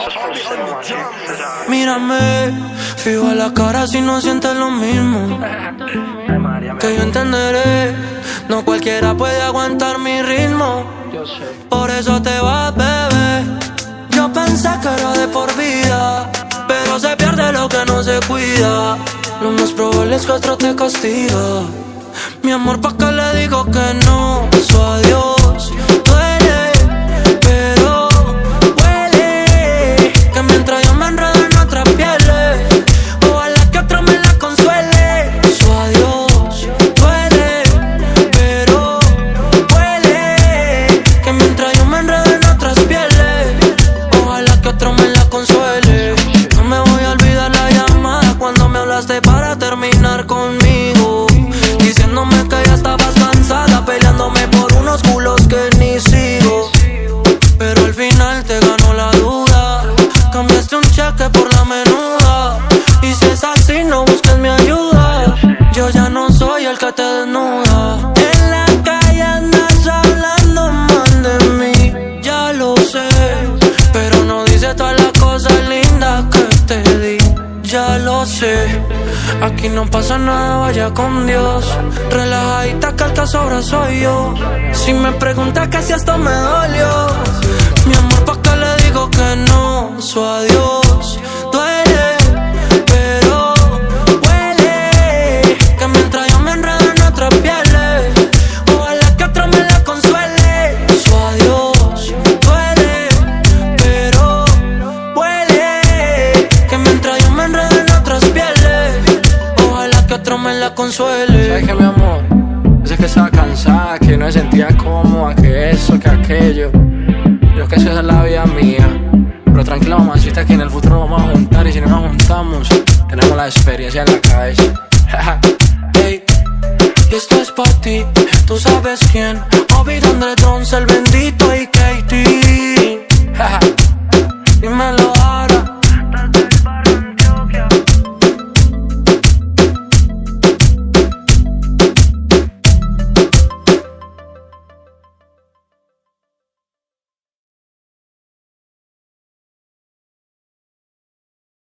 Mírame, fijo a la cara si no sientes lo mismo. Que yo entenderé, no cualquiera puede aguantar mi ritmo. Por eso te vas, bebé. Yo pensé que era de por vida, pero se pierde lo que no se cuida. Lo más probable es que otro te castiga. Mi amor, ¿pa' qué le digo que no? Su adiós duele, pero huele. Que mientras yo me enredo en otras pieles, ojalá que otro me la consuele. Su adiós duele, pero huele. Que mientras yo me enredo en otras pieles, ojalá que otro me la consuele. No me voy a olvidar la llamada cuando me hablaste para terminar conmigo, diciéndome que ya estabas cansada, peleándome por unos culos que ni sigo. Pero al final te ganó la duda, cambiaste un cheque por la menuda. Y si es así, no busques mi ayuda, yo ya no soy el que te desnuda. En la calle andas hablando mal de mí, ya lo sé, pero no dices todas las cosas lindas que te di. Ya lo sé, aquí no pasa nada, vaya con Dios. Relajadita que el que sobra soy yo. Si me preguntas que si esto me dolió, mi amor, ¿pa' qué le digo que no? Su adiós duele, pero huele. Que mientras yo me enredo en otras pieles, ojalá que otro me la consuele. Su adiós duele, pero huele. Que mientras yo me enredo en otras pieles, ojalá que otro me la consuele. ¿Sabes qué, mi amor? Yo sé que estaba cansada, que no me sentía cómoda, que eso, que aquello. Yo que eso es la vida mía. Pero tranquila, mamacita, que en el futuro vamos a juntar. Y si no nos juntamos, tenemos la experiencia en la cabeza. Hey, y esto es pa' ti, tú sabes quién. Obi, Donde Drums, el bendito y Katie.